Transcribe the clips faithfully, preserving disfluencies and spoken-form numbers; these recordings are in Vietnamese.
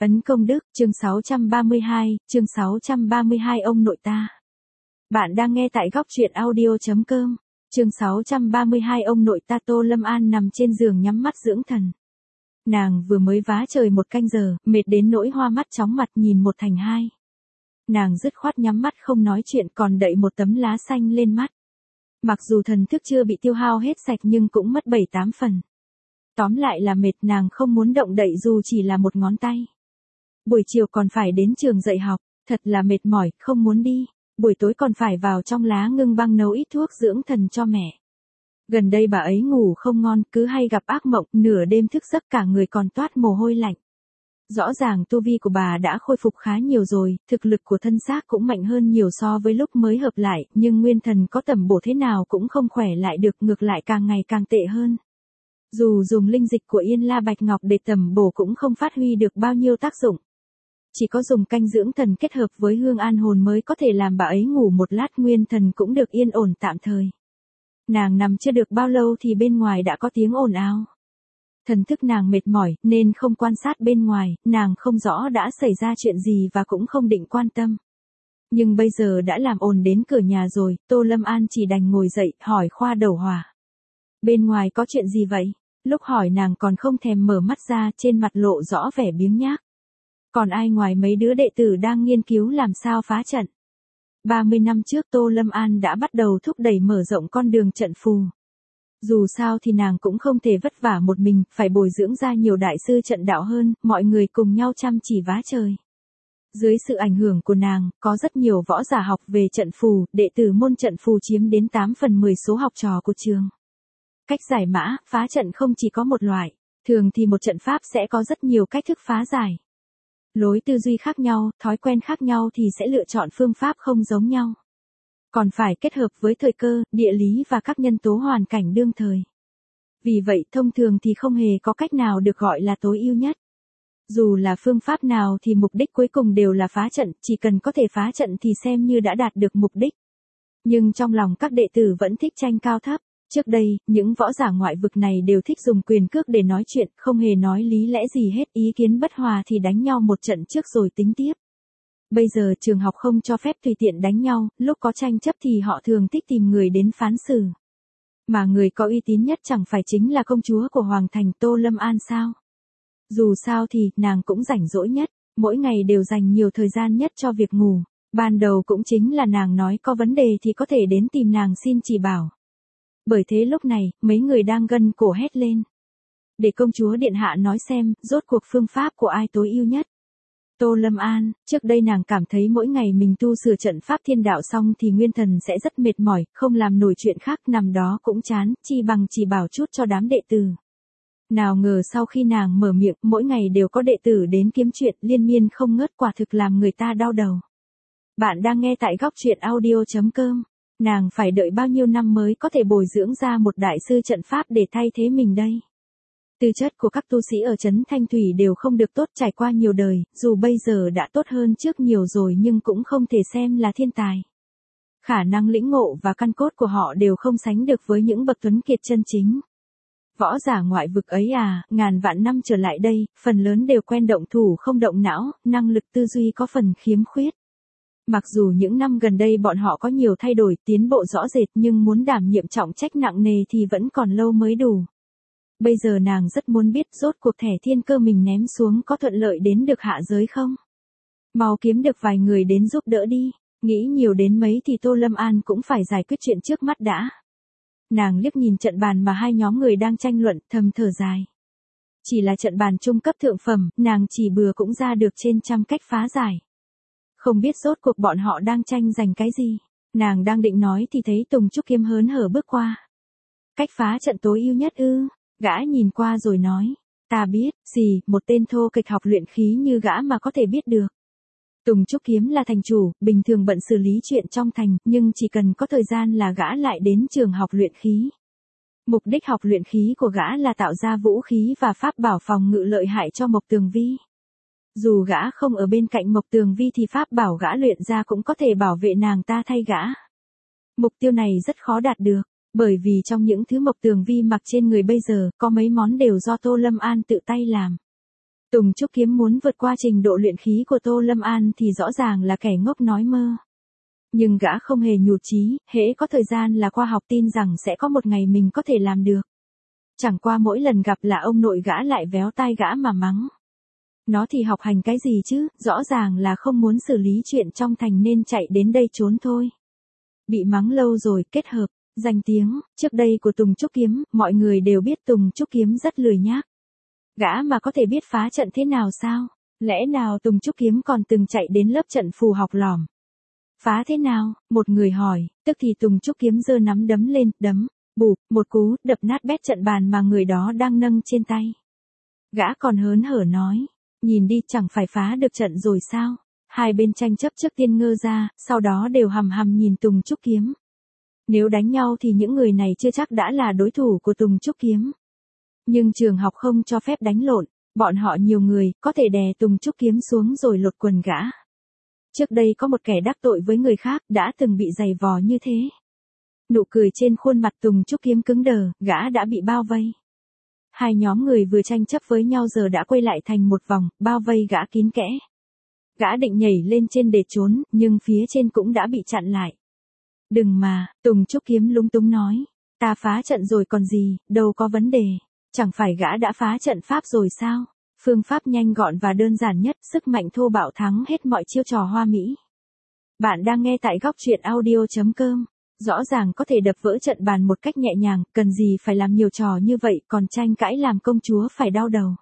Ấn công đức, chương sáu trăm ba mươi hai, chương sáu trăm ba mươi hai ông nội ta. Bạn đang nghe tại góc truyện audio.com, chương sáu trăm ba mươi hai ông nội ta. Tô Lâm An nằm trên giường nhắm mắt dưỡng thần. Nàng vừa mới vá trời một canh giờ, mệt đến nỗi hoa mắt chóng mặt nhìn một thành hai. Nàng dứt khoát nhắm mắt không nói chuyện còn đậy một tấm lá xanh lên mắt. Mặc dù thần thức chưa bị tiêu hao hết sạch nhưng cũng mất bảy tám phần. Tóm lại là mệt, nàng không muốn động đậy dù chỉ là một ngón tay. Buổi chiều còn phải đến trường dạy học, thật là mệt mỏi, không muốn đi. Buổi tối còn phải vào trong lá ngưng băng nấu ít thuốc dưỡng thần cho mẹ. Gần đây bà ấy ngủ không ngon, cứ hay gặp ác mộng, nửa đêm thức giấc cả người còn toát mồ hôi lạnh. Rõ ràng tu vi của bà đã khôi phục khá nhiều rồi, thực lực của thân xác cũng mạnh hơn nhiều so với lúc mới hợp lại, nhưng nguyên thần có tầm bổ thế nào cũng không khỏe lại được, ngược lại càng ngày càng tệ hơn. Dù dùng linh dịch của Yên La Bạch Ngọc để tầm bổ cũng không phát huy được bao nhiêu tác dụng. Chỉ có dùng canh dưỡng thần kết hợp với hương an hồn mới có thể làm bà ấy ngủ một lát nguyên thần cũng được yên ổn tạm thời. Nàng nằm chưa được bao lâu thì bên ngoài đã có tiếng ồn ào. Thần thức nàng mệt mỏi nên không quan sát bên ngoài, nàng không rõ đã xảy ra chuyện gì và cũng không định quan tâm. Nhưng bây giờ đã làm ồn đến cửa nhà rồi, Tô Lâm An chỉ đành ngồi dậy hỏi Khoa Đầu Hòa. Bên ngoài có chuyện gì vậy? Lúc hỏi nàng còn không thèm mở mắt ra, trên mặt lộ rõ vẻ biếng nhác. Còn ai ngoài mấy đứa đệ tử đang nghiên cứu làm sao phá trận. ba mươi năm trước Tô Lâm An đã bắt đầu thúc đẩy mở rộng con đường trận phù. Dù sao thì nàng cũng không thể vất vả một mình, phải bồi dưỡng ra nhiều đại sư trận đạo hơn, mọi người cùng nhau chăm chỉ vá trời. Dưới sự ảnh hưởng của nàng, có rất nhiều võ giả học về trận phù, đệ tử môn trận phù chiếm đến tám phần mười số học trò của trường. Cách giải mã, phá trận không chỉ có một loại, thường thì một trận pháp sẽ có rất nhiều cách thức phá giải. Lối tư duy khác nhau, thói quen khác nhau thì sẽ lựa chọn phương pháp không giống nhau. Còn phải kết hợp với thời cơ, địa lý và các nhân tố hoàn cảnh đương thời. Vì vậy thông thường thì không hề có cách nào được gọi là tối ưu nhất. Dù là phương pháp nào thì mục đích cuối cùng đều là phá trận, chỉ cần có thể phá trận thì xem như đã đạt được mục đích. Nhưng trong lòng các đệ tử vẫn thích tranh cao thấp. Trước đây, những võ giả ngoại vực này đều thích dùng quyền cước để nói chuyện, không hề nói lý lẽ gì hết, ý kiến bất hòa thì đánh nhau một trận trước rồi tính tiếp. Bây giờ trường học không cho phép tùy tiện đánh nhau, lúc có tranh chấp thì họ thường thích tìm người đến phán xử. Mà người có uy tín nhất chẳng phải chính là công chúa của Hoàng Thành Tô Lâm An sao? Dù sao thì, nàng cũng rảnh rỗi nhất, mỗi ngày đều dành nhiều thời gian nhất cho việc ngủ. Ban đầu cũng chính là nàng nói có vấn đề thì có thể đến tìm nàng xin chỉ bảo. Bởi thế lúc này, mấy người đang gân cổ hét lên. Để công chúa điện hạ nói xem, rốt cuộc phương pháp của ai tối ưu nhất. Tô Lâm An, trước đây nàng cảm thấy mỗi ngày mình tu sửa trận pháp thiên đạo xong thì nguyên thần sẽ rất mệt mỏi, không làm nổi chuyện khác, nằm đó cũng chán, chi bằng chỉ bảo chút cho đám đệ tử. Nào ngờ sau khi nàng mở miệng, mỗi ngày đều có đệ tử đến kiếm chuyện, liên miên không ngớt, quả thực làm người ta đau đầu. Bạn đang nghe tại góc truyện audio.com. Nàng phải đợi bao nhiêu năm mới có thể bồi dưỡng ra một đại sư trận pháp để thay thế mình đây. Tư chất của các tu sĩ ở trấn Thanh Thủy đều không được tốt, trải qua nhiều đời, dù bây giờ đã tốt hơn trước nhiều rồi nhưng cũng không thể xem là thiên tài. Khả năng lĩnh ngộ và căn cốt của họ đều không sánh được với những bậc tuấn kiệt chân chính. Võ giả ngoại vực ấy à, ngàn vạn năm trở lại đây, phần lớn đều quen động thủ không động não, năng lực tư duy có phần khiếm khuyết. Mặc dù những năm gần đây bọn họ có nhiều thay đổi, tiến bộ rõ rệt nhưng muốn đảm nhiệm trọng trách nặng nề thì vẫn còn lâu mới đủ. Bây giờ nàng rất muốn biết rốt cuộc thẻ thiên cơ mình ném xuống có thuận lợi đến được hạ giới không? Mau kiếm được vài người đến giúp đỡ đi, nghĩ nhiều đến mấy thì Tô Lâm An cũng phải giải quyết chuyện trước mắt đã. Nàng liếc nhìn trận bàn mà hai nhóm người đang tranh luận, thầm thở dài. Chỉ là trận bàn trung cấp thượng phẩm, nàng chỉ bừa cũng ra được trên trăm cách phá giải. Không biết rốt cuộc bọn họ đang tranh giành cái gì. Nàng đang định nói thì thấy Tùng Trúc Kiếm hớn hở bước qua. Cách phá trận tối ưu nhất ư? Gã nhìn qua rồi nói. Ta biết, gì, một tên thô kịch học luyện khí như gã mà có thể biết được. Tùng Trúc Kiếm là thành chủ, bình thường bận xử lý chuyện trong thành, nhưng chỉ cần có thời gian là gã lại đến trường học luyện khí. Mục đích học luyện khí của gã là tạo ra vũ khí và pháp bảo phòng ngự lợi hại cho Mộc Tường Vi. Dù gã không ở bên cạnh Mộc Tường Vi thì pháp bảo gã luyện ra cũng có thể bảo vệ nàng ta thay gã. Mục tiêu này rất khó đạt được, bởi vì trong những thứ Mộc Tường Vi mặc trên người bây giờ, có mấy món đều do Tô Lâm An tự tay làm. Tùng Trúc Kiếm muốn vượt qua trình độ luyện khí của Tô Lâm An thì rõ ràng là kẻ ngốc nói mơ. Nhưng gã không hề nhụt chí, hễ có thời gian là khoa học tin rằng sẽ có một ngày mình có thể làm được. Chẳng qua mỗi lần gặp là ông nội gã lại véo tai gã mà mắng. Nó thì học hành cái gì chứ, rõ ràng là không muốn xử lý chuyện trong thành nên chạy đến đây trốn thôi. Bị mắng lâu rồi, kết hợp, danh tiếng, trước đây của Tùng Trúc Kiếm, mọi người đều biết Tùng Trúc Kiếm rất lười nhác. Gã mà có thể biết phá trận thế nào sao? Lẽ nào Tùng Trúc Kiếm còn từng chạy đến lớp trận phù học lỏm? Phá thế nào? Một người hỏi, tức thì Tùng Trúc Kiếm giơ nắm đấm lên, đấm, bụp, một cú, đập nát bét trận bàn mà người đó đang nâng trên tay. Gã còn hớn hở nói, nhìn đi chẳng phải phá được trận rồi sao? Hai bên tranh chấp trước tiên ngơ ra, sau đó đều hằm hằm nhìn Tùng Trúc Kiếm. Nếu đánh nhau thì những người này chưa chắc đã là đối thủ của Tùng Trúc Kiếm. Nhưng trường học không cho phép đánh lộn, bọn họ nhiều người, có thể đè Tùng Trúc Kiếm xuống rồi lột quần gã. Trước đây có một kẻ đắc tội với người khác đã từng bị giày vò như thế. Nụ cười trên khuôn mặt Tùng Trúc Kiếm cứng đờ, gã đã bị bao vây. Hai nhóm người vừa tranh chấp với nhau giờ đã quay lại thành một vòng, bao vây gã kín kẽ. Gã định nhảy lên trên để trốn, nhưng phía trên cũng đã bị chặn lại. Đừng mà, Tùng Trúc Kiếm lúng túng nói. Ta phá trận rồi còn gì, đâu có vấn đề. Chẳng phải gã đã phá trận pháp rồi sao? Phương pháp nhanh gọn và đơn giản nhất, sức mạnh thô bạo thắng hết mọi chiêu trò hoa mỹ. Bạn đang nghe tại góc truyện audio chấm com. Rõ ràng có thể đập vỡ trận bàn một cách nhẹ nhàng, cần gì phải làm nhiều trò như vậy, còn tranh cãi làm công chúa phải đau đầu.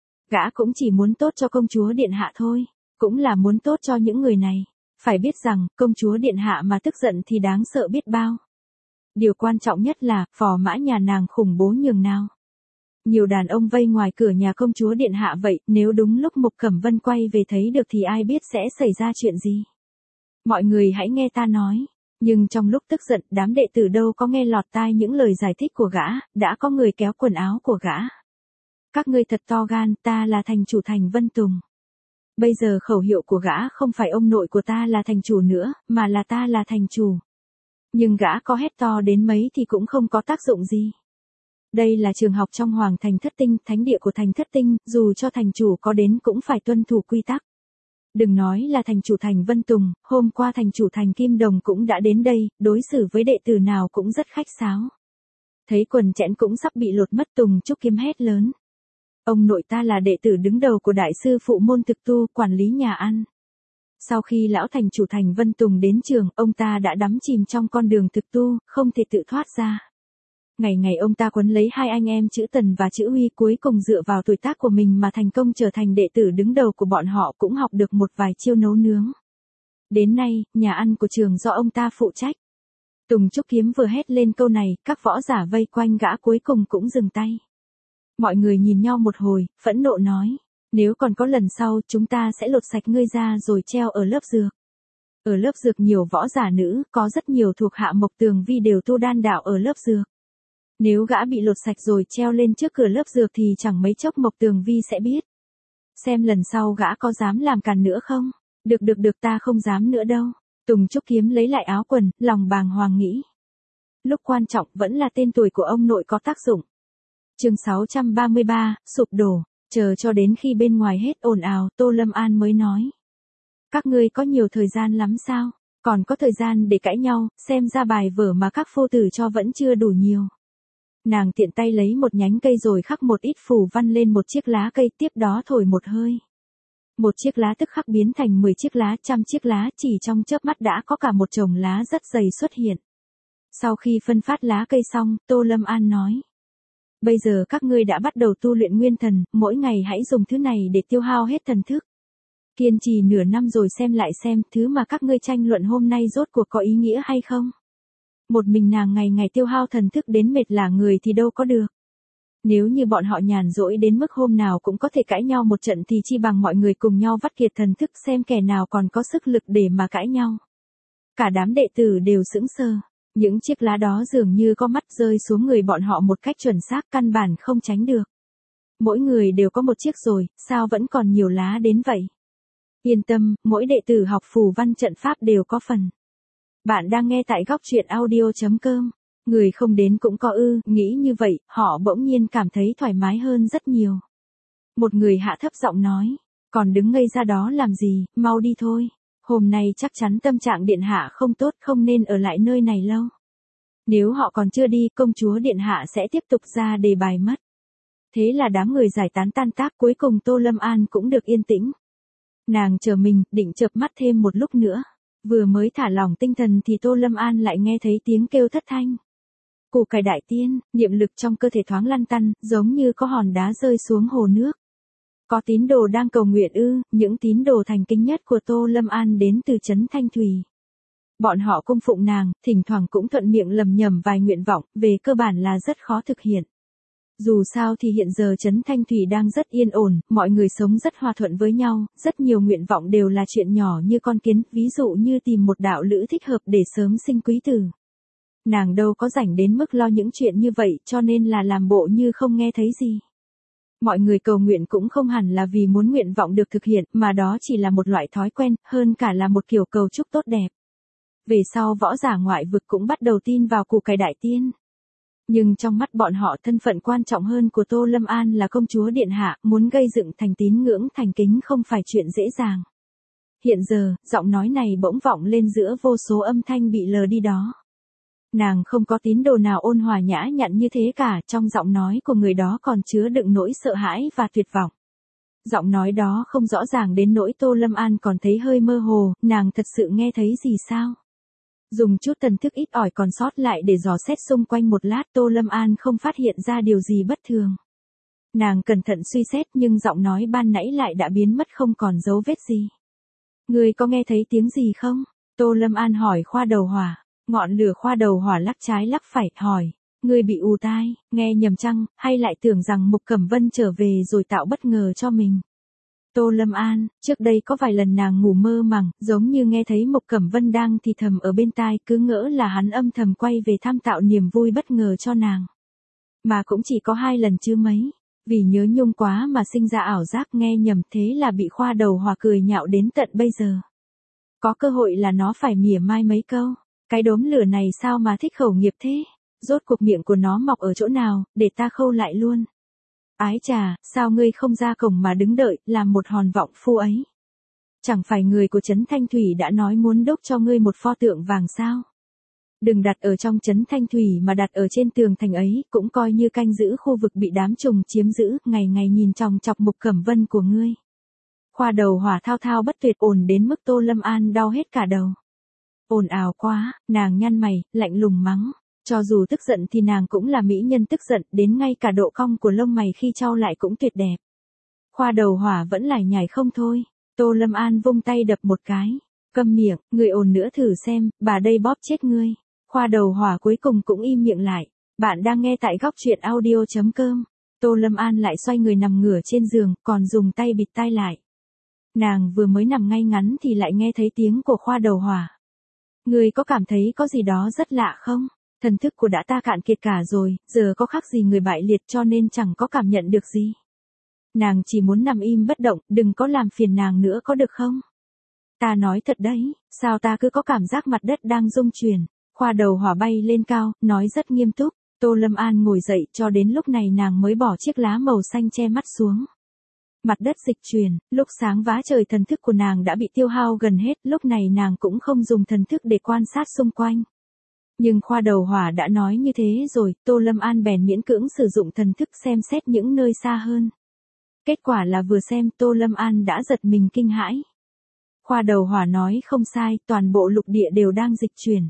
Gã cũng chỉ muốn tốt cho công chúa điện hạ thôi, cũng là muốn tốt cho những người này. Phải biết rằng, công chúa điện hạ mà tức giận thì đáng sợ biết bao. Điều quan trọng nhất là, phò mã nhà nàng khủng bố nhường nào. Nhiều đàn ông vây ngoài cửa nhà công chúa điện hạ vậy, nếu đúng lúc Mục Cẩm Vân quay về thấy được thì ai biết sẽ xảy ra chuyện gì. Mọi người hãy nghe ta nói. Nhưng trong lúc tức giận, đám đệ tử đâu có nghe lọt tai những lời giải thích của gã, đã có người kéo quần áo của gã. Các ngươi thật to gan, ta là thành chủ thành Vân Tùng. Bây giờ khẩu hiệu của gã không phải ông nội của ta là thành chủ nữa, mà là ta là thành chủ. Nhưng gã có hét to đến mấy thì cũng không có tác dụng gì. Đây là trường học trong Hoàng thành Thất Tinh, thánh địa của thành Thất Tinh, dù cho thành chủ có đến cũng phải tuân thủ quy tắc. Đừng nói là thành chủ thành Vân Tùng, hôm qua thành chủ thành Kim Đồng cũng đã đến đây, đối xử với đệ tử nào cũng rất khách sáo. Thấy quần chẽn cũng sắp bị lột mất, Tùng Trúc Kiếm hét lớn. Ông nội ta là đệ tử đứng đầu của đại sư phụ môn thực tu, quản lý nhà ăn. Sau khi lão thành chủ thành Vân Tùng đến trường, ông ta đã đắm chìm trong con đường thực tu, không thể tự thoát ra. Ngày ngày ông ta quấn lấy hai anh em chữ Tần và chữ Huy, cuối cùng dựa vào tuổi tác của mình mà thành công trở thành đệ tử đứng đầu của bọn họ, cũng học được một vài chiêu nấu nướng. Đến nay, nhà ăn của trường do ông ta phụ trách. Tùng Trúc Kiếm vừa hét lên câu này, các võ giả vây quanh gã cuối cùng cũng dừng tay. Mọi người nhìn nhau một hồi, phẫn nộ nói, nếu còn có lần sau chúng ta sẽ lột sạch ngươi ra rồi treo ở lớp dược. Ở lớp dược nhiều võ giả nữ, có rất nhiều thuộc hạ Mộc Tường Vi đều tu đan đạo ở lớp dược. Nếu gã bị lột sạch rồi treo lên trước cửa lớp dược thì chẳng mấy chốc Mộc Tường Vi sẽ biết. Xem lần sau gã có dám làm càn nữa không? Được được được, ta không dám nữa đâu. Tùng Trúc Kiếm lấy lại áo quần, lòng bàng hoàng nghĩ. Lúc quan trọng vẫn là tên tuổi của ông nội có tác dụng. Chương sáu trăm ba mươi ba, sụp đổ, chờ cho đến khi bên ngoài hết ồn ào, Tô Lâm An mới nói. Các ngươi có nhiều thời gian lắm sao? Còn có thời gian để cãi nhau, xem ra bài vở mà các phu tử cho vẫn chưa đủ nhiều. Nàng tiện tay lấy một nhánh cây rồi khắc một ít phù văn lên một chiếc lá cây, tiếp đó thổi một hơi. Một chiếc lá tức khắc biến thành mười chiếc lá, trăm chiếc lá, chỉ trong chớp mắt đã có cả một chồng lá rất dày xuất hiện. Sau khi phân phát lá cây xong, Tô Lâm An nói. Bây giờ các ngươi đã bắt đầu tu luyện nguyên thần, mỗi ngày hãy dùng thứ này để tiêu hao hết thần thức. Kiên trì nửa năm rồi xem lại xem, thứ mà các ngươi tranh luận hôm nay rốt cuộc có ý nghĩa hay không. Một mình nàng ngày ngày tiêu hao thần thức đến mệt lả người thì đâu có được. Nếu như bọn họ nhàn rỗi đến mức hôm nào cũng có thể cãi nhau một trận thì chi bằng mọi người cùng nhau vắt kiệt thần thức xem kẻ nào còn có sức lực để mà cãi nhau. Cả đám đệ tử đều sững sờ. Những chiếc lá đó dường như có mắt rơi xuống người bọn họ một cách chuẩn xác, căn bản không tránh được. Mỗi người đều có một chiếc rồi, sao vẫn còn nhiều lá đến vậy? Yên tâm, mỗi đệ tử học phù văn trận pháp đều có phần. Bạn đang nghe tại góc truyện audio chấm com. Người không đến cũng có ư, nghĩ như vậy, họ bỗng nhiên cảm thấy thoải mái hơn rất nhiều. Một người hạ thấp giọng nói, còn đứng ngây ra đó làm gì, mau đi thôi. Hôm nay chắc chắn tâm trạng điện hạ không tốt, không nên ở lại nơi này lâu. Nếu họ còn chưa đi, công chúa điện hạ sẽ tiếp tục ra đề bài mất. Thế là đám người giải tán tan tác, cuối cùng Tô Lâm An cũng được yên tĩnh. Nàng chờ mình, định chợp mắt thêm một lúc nữa. Vừa mới thả lỏng tinh thần thì Tô Lâm An lại nghe thấy tiếng kêu thất thanh. Củ cải đại tiên, niệm lực trong cơ thể thoáng lăn tăn, giống như có hòn đá rơi xuống hồ nước. Có tín đồ đang cầu nguyện ư? Những tín đồ thành kính nhất của Tô Lâm An đến từ trấn Thanh Thủy. Bọn họ cung phụng nàng, thỉnh thoảng cũng thuận miệng lầm nhầm vài nguyện vọng, về cơ bản là rất khó thực hiện. Dù sao thì hiện giờ trấn Thanh Thủy đang rất yên ổn, mọi người sống rất hòa thuận với nhau, rất nhiều nguyện vọng đều là chuyện nhỏ như con kiến, ví dụ như tìm một đạo lữ thích hợp để sớm sinh quý tử. Nàng đâu có rảnh đến mức lo những chuyện như vậy, cho nên là làm bộ như không nghe thấy gì. Mọi người cầu nguyện cũng không hẳn là vì muốn nguyện vọng được thực hiện, mà đó chỉ là một loại thói quen, hơn cả là một kiểu cầu chúc tốt đẹp. Về sau võ giả ngoại vực cũng bắt đầu tin vào củ cải đại tiên. Nhưng trong mắt bọn họ, thân phận quan trọng hơn của Tô Lâm An là công chúa điện hạ, muốn gây dựng thành tín ngưỡng thành kính không phải chuyện dễ dàng. Hiện giờ, giọng nói này bỗng vọng lên giữa vô số âm thanh bị lờ đi đó. Nàng không có tín đồ nào ôn hòa nhã nhặn như thế cả, trong giọng nói của người đó còn chứa đựng nỗi sợ hãi và tuyệt vọng. Giọng nói đó không rõ ràng đến nỗi Tô Lâm An còn thấy hơi mơ hồ, nàng thật sự nghe thấy gì sao? Dùng chút thần thức ít ỏi còn sót lại để dò xét xung quanh một lát, Tô Lâm An không phát hiện ra điều gì bất thường. Nàng cẩn thận suy xét nhưng giọng nói ban nãy lại đã biến mất không còn dấu vết gì. Ngươi có nghe thấy tiếng gì không? Tô Lâm An hỏi khoa đầu hỏa. Ngọn lửa khoa đầu hỏa lắc trái lắc phải, hỏi. Ngươi bị ù tai, nghe nhầm chăng, hay lại tưởng rằng Mục Cẩm Vân trở về rồi tạo bất ngờ cho mình? Tô Lâm An, trước đây có vài lần nàng ngủ mơ màng, giống như nghe thấy Mục Cẩm Vân đang thì thầm ở bên tai, cứ ngỡ là hắn âm thầm quay về thăm tạo niềm vui bất ngờ cho nàng. Mà cũng chỉ có hai lần chứ mấy, vì nhớ nhung quá mà sinh ra ảo giác nghe nhầm, thế là bị khoa đầu hỏa cười nhạo đến tận bây giờ. Có cơ hội là nó phải mỉa mai mấy câu, cái đốm lửa này sao mà thích khẩu nghiệp thế, rốt cuộc miệng của nó mọc ở chỗ nào, để ta khâu lại luôn. Ái chà, sao ngươi không ra cổng mà đứng đợi, làm một hòn vọng phu ấy? Chẳng phải người của trấn Thanh Thủy đã nói muốn đúc cho ngươi một pho tượng vàng sao? Đừng đặt ở trong trấn Thanh Thủy mà đặt ở trên tường thành ấy, cũng coi như canh giữ khu vực bị đám trùng chiếm giữ, ngày ngày nhìn chòng chọc Mục Cẩm Vân của ngươi. Khoa đầu hỏa thao thao bất tuyệt, ồn đến mức Tô Lâm An đau hết cả đầu. Ồn ào quá, nàng nhăn mày, lạnh lùng mắng. Cho dù tức giận thì nàng cũng là mỹ nhân tức giận, đến ngay cả độ cong của lông mày khi trao lại cũng tuyệt đẹp. Khoa đầu hỏa vẫn lải nhải không thôi. Tô Lâm An vung tay đập một cái. Câm miệng, người ồn nữa thử xem, bà đây bóp chết ngươi. Khoa đầu hỏa cuối cùng cũng im miệng lại. Bạn đang nghe tại góc truyện audio chấm com. Tô Lâm An lại xoay người nằm ngửa trên giường, còn dùng tay bịt tai lại. Nàng vừa mới nằm ngay ngắn thì lại nghe thấy tiếng của khoa đầu hỏa. Ngươi có cảm thấy có gì đó rất lạ không? Thần thức của đã ta cạn kiệt cả rồi, giờ có khác gì người bại liệt, cho nên chẳng có cảm nhận được gì. Nàng chỉ muốn nằm im bất động, đừng có làm phiền nàng nữa có được không? Ta nói thật đấy, sao ta cứ có cảm giác mặt đất đang rung chuyển. Khoa đầu hỏa bay lên cao, nói rất nghiêm túc. Tô Lâm An ngồi dậy, cho đến lúc này nàng mới bỏ chiếc lá màu xanh che mắt xuống. Mặt đất dịch chuyển, lúc sáng vá trời thần thức của nàng đã bị tiêu hao gần hết, lúc này nàng cũng không dùng thần thức để quan sát xung quanh. Nhưng khoa đầu hỏa đã nói như thế rồi, Tô Lâm An bèn miễn cưỡng sử dụng thần thức xem xét những nơi xa hơn. Kết quả là vừa xem Tô Lâm An đã giật mình kinh hãi. Khoa đầu hỏa nói không sai, toàn bộ lục địa đều đang dịch chuyển.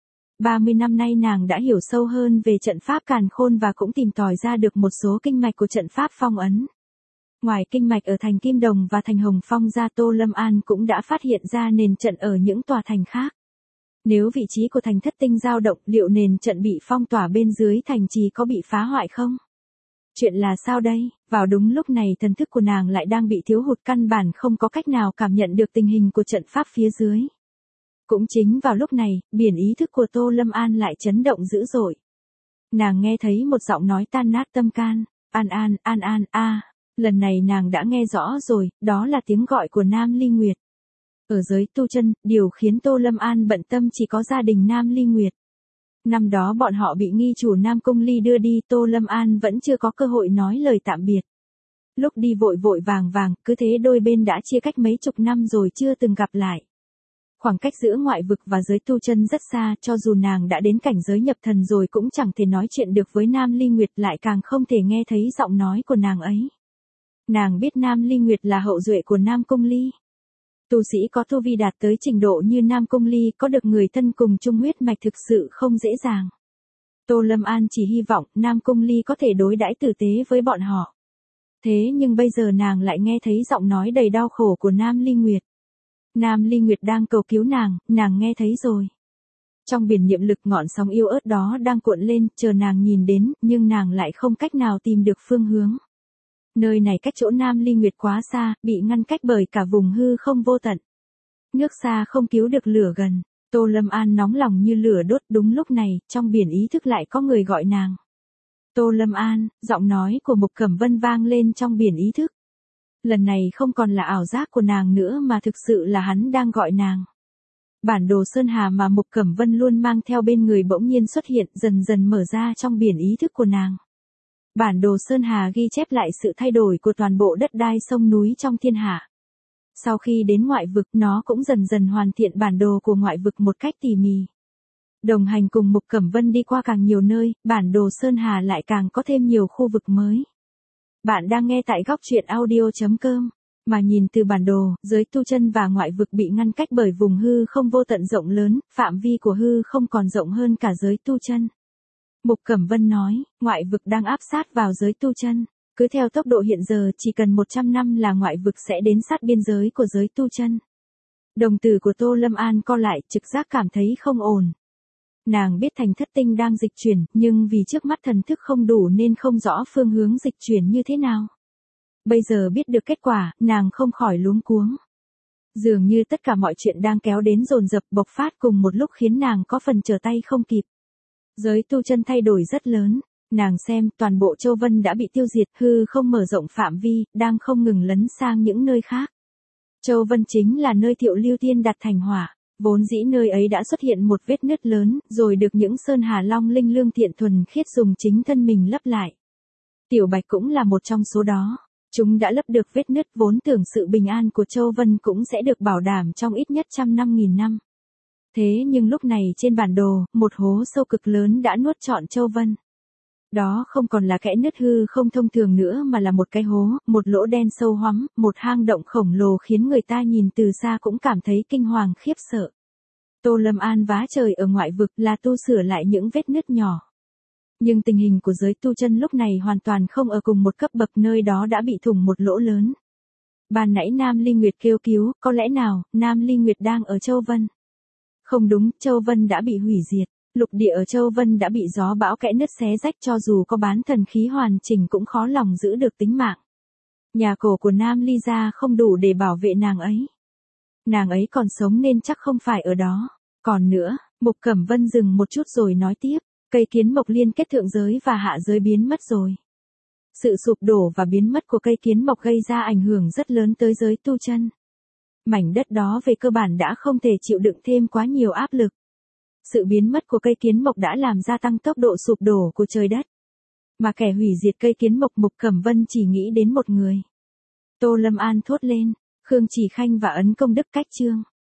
ba mươi năm nay nàng đã hiểu sâu hơn về trận pháp càn khôn và cũng tìm tòi ra được một số kinh mạch của trận pháp phong ấn. Ngoài kinh mạch ở thành Kim Đồng và thành Hồng Phong ra, Tô Lâm An cũng đã phát hiện ra nền trận ở những tòa thành khác. Nếu vị trí của thành Thất Tinh dao động, liệu nền trận bị phong tỏa bên dưới thành trì có bị phá hoại không? Chuyện là sao đây? Vào đúng lúc này thần thức của nàng lại đang bị thiếu hụt, căn bản không có cách nào cảm nhận được tình hình của trận pháp phía dưới. Cũng chính vào lúc này, biển ý thức của Tô Lâm An lại chấn động dữ dội. Nàng nghe thấy một giọng nói tan nát tâm can. An An, An An, a. Lần này nàng đã nghe rõ rồi, đó là tiếng gọi của Nam Ly Nguyệt. Ở giới tu chân, điều khiến Tô Lâm An bận tâm chỉ có gia đình Nam Ly Nguyệt. Năm đó bọn họ bị nghi chủ Nam Cung Ly đưa đi, Tô Lâm An vẫn chưa có cơ hội nói lời tạm biệt. Lúc đi vội vội vàng vàng, cứ thế đôi bên đã chia cách mấy chục năm rồi chưa từng gặp lại. Khoảng cách giữa ngoại vực và giới tu chân rất xa, cho dù nàng đã đến cảnh giới nhập thần rồi cũng chẳng thể nói chuyện được với Nam Ly Nguyệt, lại càng không thể nghe thấy giọng nói của nàng ấy. Nàng biết Nam Ly Nguyệt là hậu duệ của Nam Cung Ly. Tu sĩ có tu vi đạt tới trình độ như Nam Cung Ly, có được người thân cùng chung huyết mạch thực sự không dễ dàng. Tô Lâm An chỉ hy vọng Nam Cung Ly có thể đối đãi tử tế với bọn họ. Thế nhưng bây giờ nàng lại nghe thấy giọng nói đầy đau khổ của Nam Ly Nguyệt. Nam Ly Nguyệt đang cầu cứu nàng, nàng nghe thấy rồi. Trong biển niệm lực ngọn sóng yêu ớt đó đang cuộn lên, chờ nàng nhìn đến, nhưng nàng lại không cách nào tìm được phương hướng. Nơi này cách chỗ Nam Ly Nguyệt quá xa, bị ngăn cách bởi cả vùng hư không vô tận. Nước xa không cứu được lửa gần, Tô Lâm An nóng lòng như lửa đốt. Đúng lúc này, trong biển ý thức lại có người gọi nàng. Tô Lâm An, giọng nói của Mục Cẩm Vân vang lên trong biển ý thức. Lần này không còn là ảo giác của nàng nữa mà thực sự là hắn đang gọi nàng. Bản đồ Sơn Hà mà Mục Cẩm Vân luôn mang theo bên người bỗng nhiên xuất hiện, dần dần mở ra trong biển ý thức của nàng. Bản đồ Sơn Hà ghi chép lại sự thay đổi của toàn bộ đất đai sông núi trong thiên hạ. Sau khi đến ngoại vực, nó cũng dần dần hoàn thiện bản đồ của ngoại vực một cách tỉ mỉ. Đồng hành cùng Mục Cẩm Vân đi qua càng nhiều nơi, bản đồ Sơn Hà lại càng có thêm nhiều khu vực mới. Bạn đang nghe tại góc truyện audio chấm com. Mà nhìn từ bản đồ, giới tu chân và ngoại vực bị ngăn cách bởi vùng hư không vô tận rộng lớn, phạm vi của hư không còn rộng hơn cả giới tu chân. Mục Cẩm Vân nói, ngoại vực đang áp sát vào giới tu chân. Cứ theo tốc độ hiện giờ, chỉ cần một trăm năm là ngoại vực sẽ đến sát biên giới của giới tu chân. Đồng tử của Tô Lâm An co lại, trực giác cảm thấy không ổn. Nàng biết thành thất tinh đang dịch chuyển, nhưng vì trước mắt thần thức không đủ nên không rõ phương hướng dịch chuyển như thế nào. Bây giờ biết được kết quả, nàng không khỏi luống cuống. Dường như tất cả mọi chuyện đang kéo đến dồn dập bộc phát cùng một lúc khiến nàng có phần trở tay không kịp. Giới tu chân thay đổi rất lớn. Nàng xem, toàn bộ Châu Vân đã bị tiêu diệt, hư không mở rộng phạm vi, đang không ngừng lấn sang những nơi khác. Châu Vân chính là nơi Thiệu Lưu Tiên đặt thành hỏa. Vốn dĩ nơi ấy đã xuất hiện một vết nứt lớn, rồi được những sơn hà long linh lương thiện thuần khiết dùng chính thân mình lấp lại. Tiểu Bạch cũng là một trong số đó. Chúng đã lấp được vết nứt, vốn tưởng sự bình an của Châu Vân cũng sẽ được bảo đảm trong ít nhất trăm năm nghìn năm. Thế nhưng lúc này trên bản đồ, một hố sâu cực lớn đã nuốt trọn Châu Vân. Đó không còn là kẽ nứt hư không thông thường nữa mà là một cái hố, một lỗ đen sâu hoắm, một hang động khổng lồ khiến người ta nhìn từ xa cũng cảm thấy kinh hoàng khiếp sợ. Tô Lâm An vá trời ở ngoại vực là tu sửa lại những vết nứt nhỏ. Nhưng tình hình của giới tu chân lúc này hoàn toàn không ở cùng một cấp bậc, nơi đó đã bị thủng một lỗ lớn. Ban nãy Nam Ly Nguyệt kêu cứu, có lẽ nào, Nam Ly Nguyệt đang ở Châu Vân? Không đúng, Châu Vân đã bị hủy diệt. Lục địa ở Châu Vân đã bị gió bão kẽ nứt xé rách, cho dù có bán thần khí hoàn chỉnh cũng khó lòng giữ được tính mạng. Nhà cổ của Nam Ly gia không đủ để bảo vệ nàng ấy. Nàng ấy còn sống nên chắc không phải ở đó. Còn nữa, Mục Cẩm Vân dừng một chút rồi nói tiếp, cây kiến mộc liên kết thượng giới và hạ giới biến mất rồi. Sự sụp đổ và biến mất của cây kiến mộc gây ra ảnh hưởng rất lớn tới giới tu chân. Mảnh đất đó về cơ bản đã không thể chịu đựng thêm quá nhiều áp lực. Sự biến mất của cây kiến mộc đã làm gia tăng tốc độ sụp đổ của trời đất. Mà kẻ hủy diệt cây kiến mộc, Mục Cẩm Vân chỉ nghĩ đến một người. Tô Lâm An thốt lên, Khương Chỉ Khanh và Ấn Công Đức cách chương.